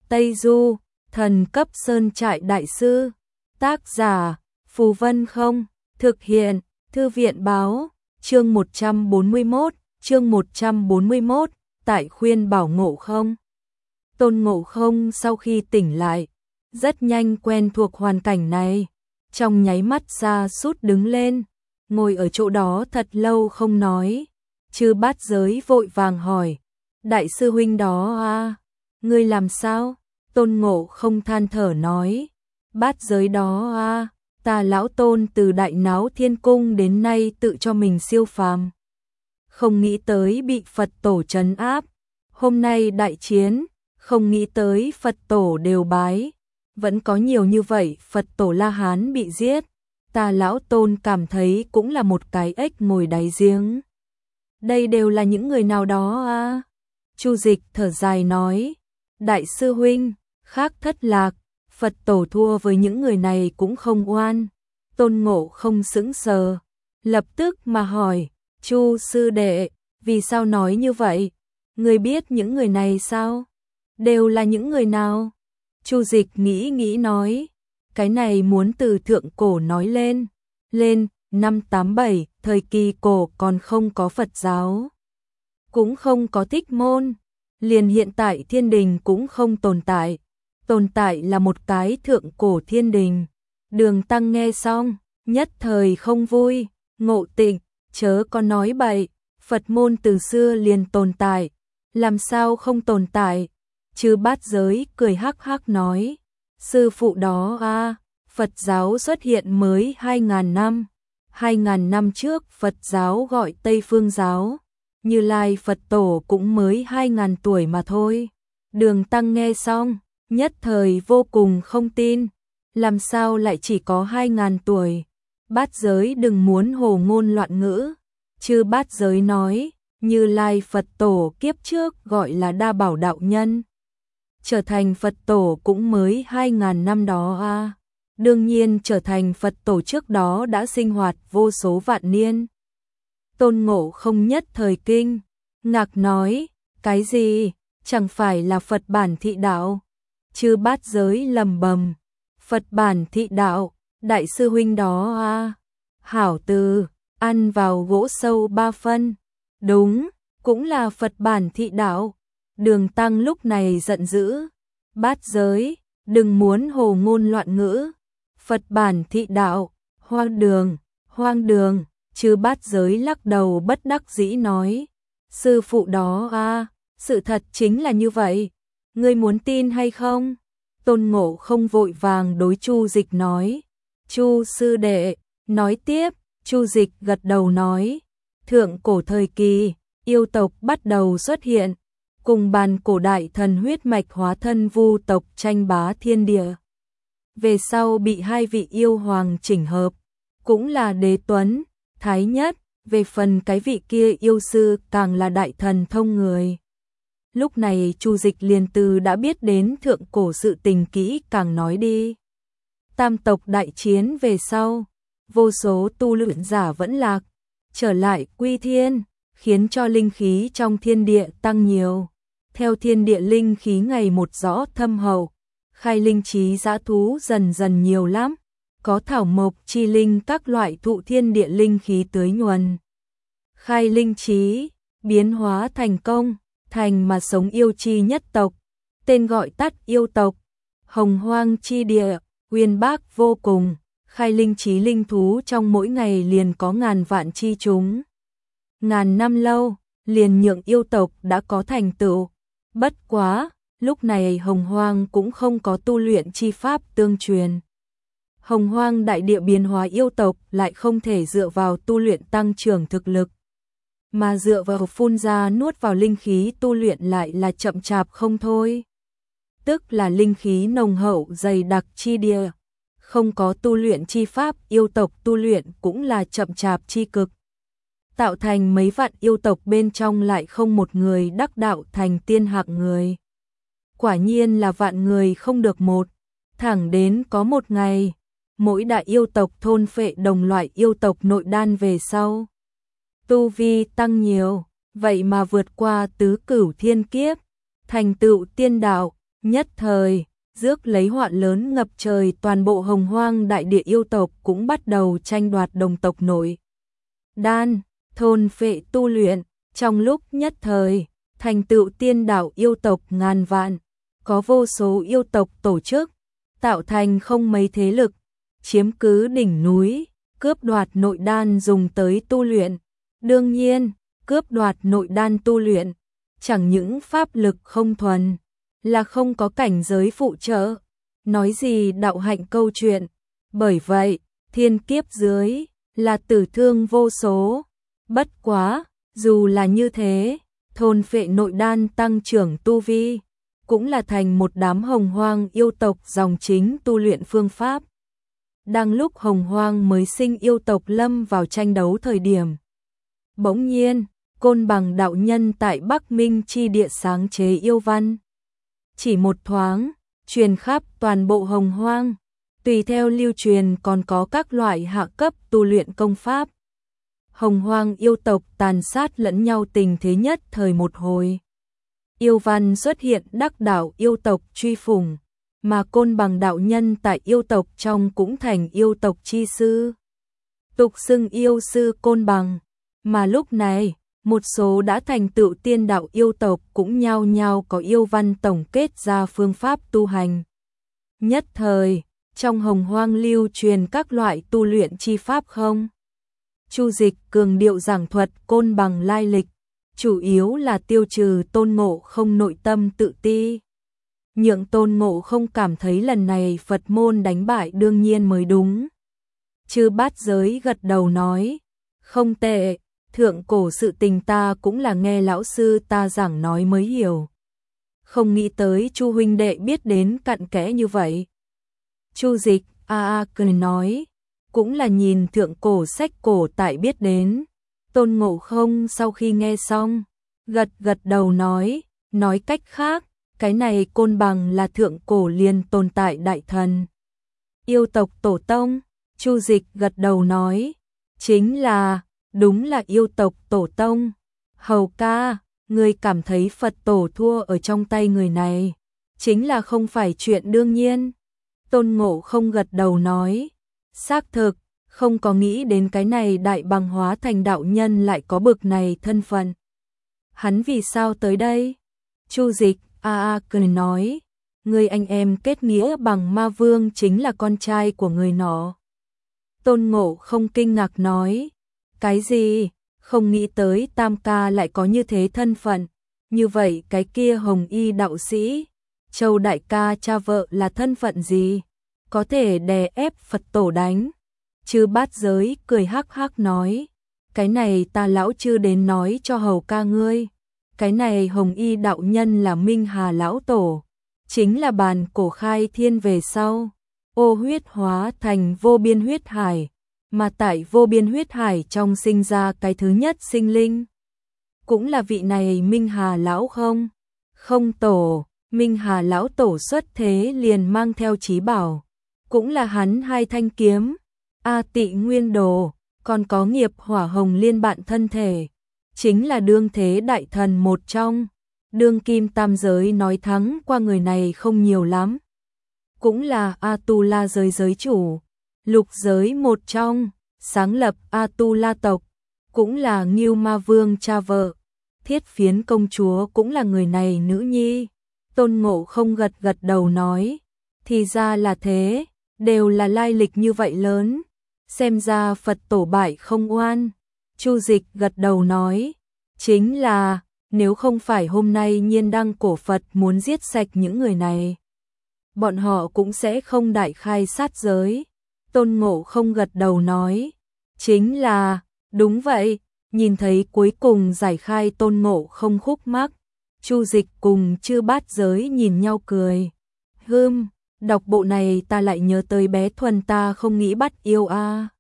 Tây Du, thần cấp sơn trại đại sư. Tác giả, Phù Vân không, thực hiện, Thư viện báo, chương 141, tại khuyên bảo Ngộ Không. Tôn Ngộ Không sau khi tỉnh lại, rất nhanh quen thuộc hoàn cảnh này, trong nháy mắt sa sút đứng lên, ngồi ở chỗ đó thật lâu không nói. Chư Bát Giới vội vàng hỏi, đại sư huynh đó à, ngươi làm sao? Tôn Ngộ Không than thở nói, Bát Giới đó à, ta lão Tôn từ Đại Náo Thiên Cung đến nay tự cho mình siêu phàm, không nghĩ tới bị Phật tổ trấn áp, hôm nay đại chiến, không nghĩ tới Phật tổ đều bái, vẫn có nhiều như vậy Phật tổ La Hán bị giết, ta lão Tôn cảm thấy cũng là một cái ếch ngồi đáy giếng. Đây đều là những người nào đó à? Chu Dịch thở dài nói, đại sư huynh, khác thất lạc, Phật tổ thua với những người này cũng không oan. Tôn Ngộ Không sững sờ, lập tức mà hỏi, Chu sư đệ, vì sao nói như vậy? Ngươi biết những người này sao? Đều là những người nào? Chu Dịch nghĩ nói, cái này muốn từ thượng cổ nói lên, năm 87, thời kỳ cổ còn không có Phật giáo, cũng không có Thích Môn, liền hiện tại thiên đình cũng không tồn tại là một cái thượng cổ thiên đình. Đường Tăng nghe xong, nhất thời không vui, Ngộ Tịnh, chớ có nói bậy, Phật môn từ xưa liền tồn tại, làm sao không tồn tại? Chư Bát Giới cười hắc hắc nói, sư phụ đó à, Phật giáo xuất hiện mới 2.000 năm, 2.000 năm trước Phật giáo gọi Tây Phương giáo, Như Lai Phật tổ cũng mới 2.000 tuổi mà thôi. Đường Tăng nghe xong, nhất thời vô cùng không tin, làm sao lại chỉ có 2.000 tuổi? Bát Giới đừng muốn hồ ngôn loạn ngữ. Chư Bát Giới nói, Như Lai Phật tổ kiếp trước gọi là Đa Bảo đạo nhân, trở thành Phật tổ cũng mới 2.000 năm đó à. Đương nhiên trở thành Phật tổ trước đó đã sinh hoạt vô số vạn niên. Tôn Ngộ Không nhất thời kinh ngạc nói, cái gì, chẳng phải là Phật bản thị đạo? Chư Bát Giới lầm bầm, Phật bản thị đạo, đại sư huynh đó à, hảo từ, ăn vào gỗ sâu 3 phân, đúng, cũng là Phật bản thị đạo. Đường Tăng lúc này giận dữ, Bát Giới, đừng muốn hồ ngôn loạn ngữ, Phật bản thị đạo, hoang đường, chư Bát Giới lắc đầu bất đắc dĩ nói, sư phụ đó à, sự thật chính là như vậy, ngươi muốn tin hay không? Tôn Ngộ Không vội vàng đối Chu Dịch nói, Chu sư đệ, nói tiếp. Chu Dịch gật đầu nói, thượng cổ thời kỳ, yêu tộc bắt đầu xuất hiện, cùng bàn cổ đại thần huyết mạch hóa thân vu tộc tranh bá thiên địa. Về sau bị hai vị yêu hoàng chỉnh hợp, cũng là Đế Tuấn, Thái Nhất, về phần cái vị kia yêu sư càng là đại thần thông người. Lúc này Chu Dịch liền từ đã biết đến thượng cổ sự tình kỹ càng nói đi. Tam tộc đại chiến về sau, vô số tu luyện giả vẫn lạc, trở lại quy thiên, khiến cho linh khí trong thiên địa tăng nhiều. Theo thiên địa linh khí ngày một rõ thâm hậu, khai linh trí dã thú dần dần nhiều lắm, có thảo mộc chi linh các loại thụ thiên địa linh khí tưới nhuần. Khai linh trí, biến hóa thành công, thành mà sống yêu chi nhất tộc, tên gọi tắt yêu tộc, hồng hoang chi địa, uyên bác vô cùng. Khai linh trí linh thú trong mỗi ngày liền có ngàn vạn chi chúng. Ngàn năm lâu, liền nhượng yêu tộc đã có thành tựu. Bất quá, lúc này hồng hoang cũng không có tu luyện chi pháp tương truyền. Hồng hoang đại địa biến hóa yêu tộc lại không thể dựa vào tu luyện tăng trưởng thực lực, mà dựa vào phun ra nuốt vào linh khí tu luyện lại là chậm chạp không thôi. Tức là linh khí nồng hậu dày đặc chi địa. Không có tu luyện chi pháp, yêu tộc tu luyện cũng là chậm chạp chi cực. Tạo thành mấy vạn yêu tộc bên trong lại không một người đắc đạo thành tiên hạng người. Quả nhiên là vạn người không được một, thẳng đến có một ngày, mỗi đại yêu tộc thôn phệ đồng loại yêu tộc nội đan về sau. Tu vi tăng nhiều, vậy mà vượt qua tứ cửu thiên kiếp, thành tựu tiên đạo, Nhất thời, rước lấy họa lớn ngập trời, toàn bộ Hồng Hoang đại địa yêu tộc cũng bắt đầu tranh đoạt đồng tộc nội đan, thôn phệ tu luyện, trong lúc nhất thời, thành tựu tiên đạo yêu tộc ngàn vạn, có vô số yêu tộc tổ chức, tạo thành không mấy thế lực, chiếm cứ đỉnh núi, cướp đoạt nội đan dùng tới tu luyện. Đương nhiên, cướp đoạt nội đan tu luyện, chẳng những pháp lực không thuần, là không có cảnh giới phụ trợ, nói gì đạo hạnh câu chuyện. Bởi vậy, thiên kiếp dưới là tử thương vô số. Bất quá, dù là như thế, thôn phệ nội đan tăng trưởng tu vi, cũng là thành một đám Hồng Hoang yêu tộc dòng chính tu luyện phương pháp. Đang lúc Hồng Hoang mới sinh yêu tộc lâm vào tranh đấu thời điểm, bỗng nhiên, Côn Bằng đạo nhân tại Bắc Minh chi địa sáng chế yêu văn. Chỉ một thoáng, truyền khắp toàn bộ Hồng Hoang, tùy theo lưu truyền còn có các loại hạ cấp tu luyện công pháp. Hồng Hoang yêu tộc tàn sát lẫn nhau tình thế nhất thời một hồi. Yêu văn xuất hiện đắc đạo yêu tộc truy phủng, mà Côn Bằng đạo nhân tại yêu tộc trong cũng thành yêu tộc chi sư. Tục xưng yêu sư Côn Bằng, mà lúc này, một số đã thành tựu tiên đạo yêu tộc cũng nhao nhao có yêu văn tổng kết ra phương pháp tu hành. Nhất thời, trong Hồng Hoang lưu truyền các loại tu luyện chi pháp không. Chu Dịch cường điệu giảng thuật Côn Bằng lai lịch, chủ yếu là tiêu trừ Tôn Ngộ Không nội tâm tự ti. Nhượng Tôn Ngộ Không cảm thấy lần này Phật môn đánh bại đương nhiên mới đúng. Chư Bát Giới gật đầu nói, không tệ, thượng cổ sự tình ta cũng là nghe lão sư ta giảng nói mới hiểu. Không nghĩ tới Chu huynh đệ biết đến cặn kẽ như vậy. Chu Dịch cười nói, cũng là nhìn thượng cổ sách cổ tại biết đến. Tôn Ngộ Không sau khi nghe xong, gật đầu nói cách khác, cái này Côn Bằng là thượng cổ liền tồn tại đại thần. Yêu tộc tổ tông, Chu Dịch gật đầu nói, chính là, đúng là yêu tộc tổ tông. Hầu ca, người cảm thấy Phật tổ thua ở trong tay người này, chính là không phải chuyện đương nhiên. Tôn Ngộ Không gật đầu nói, xác thực, không có nghĩ đến cái này đại bằng hóa thành đạo nhân lại có bực này thân phận. Hắn vì sao tới đây? Chu Dịch cười nói, người anh em kết nghĩa bằng ma vương chính là con trai của người nọ. Tôn Ngộ Không kinh ngạc nói, cái gì? Không nghĩ tới Tam ca lại có như thế thân phận. Như vậy cái kia Hồng Y đạo sĩ, Châu đại ca cha vợ là thân phận gì? Có thể đè ép Phật tổ đánh. Chư Bát Giới cười hắc hắc nói, cái này ta lão chư đến nói cho hầu ca ngươi. Cái này Hồng Y đạo nhân là Minh Hà lão tổ, chính là bàn cổ khai thiên về sau, ô huyết hóa thành vô biên huyết hải, mà tại vô biên huyết hải trong sinh ra cái thứ nhất sinh linh. Cũng là vị này Minh Hà lão không? Không tổ, Minh Hà lão tổ xuất thế liền mang theo chí bảo, cũng là hắn hai thanh kiếm, A Tị Nguyên Đồ, còn có nghiệp hỏa hồng liên bạn thân thể, chính là đương thế đại thần một trong. Đương kim tam giới nói thắng qua người này không nhiều lắm. Cũng là A-tu-la giới giới chủ, lục giới một trong, sáng lập A-tu-la tộc, cũng là Ngưu Ma Vương cha vợ, Thiết Phiến công chúa cũng là người này nữ nhi. Tôn Ngộ Không gật đầu nói, thì ra là thế, đều là lai lịch như vậy lớn, xem ra Phật tổ bại không oan. Chu Dịch gật đầu nói, chính là, nếu không phải hôm nay Nhiên Đăng cổ Phật muốn giết sạch những người này, bọn họ cũng sẽ không đại khai sát giới. Tôn Ngộ Không gật đầu nói, chính là, đúng vậy. Nhìn thấy cuối cùng giải khai Tôn Ngộ Không khúc mắc, Chu Dịch cùng Chư Bát Giới nhìn nhau cười. Đọc bộ này ta lại nhớ tới bé Thuần ta không nghĩ bắt yêu a.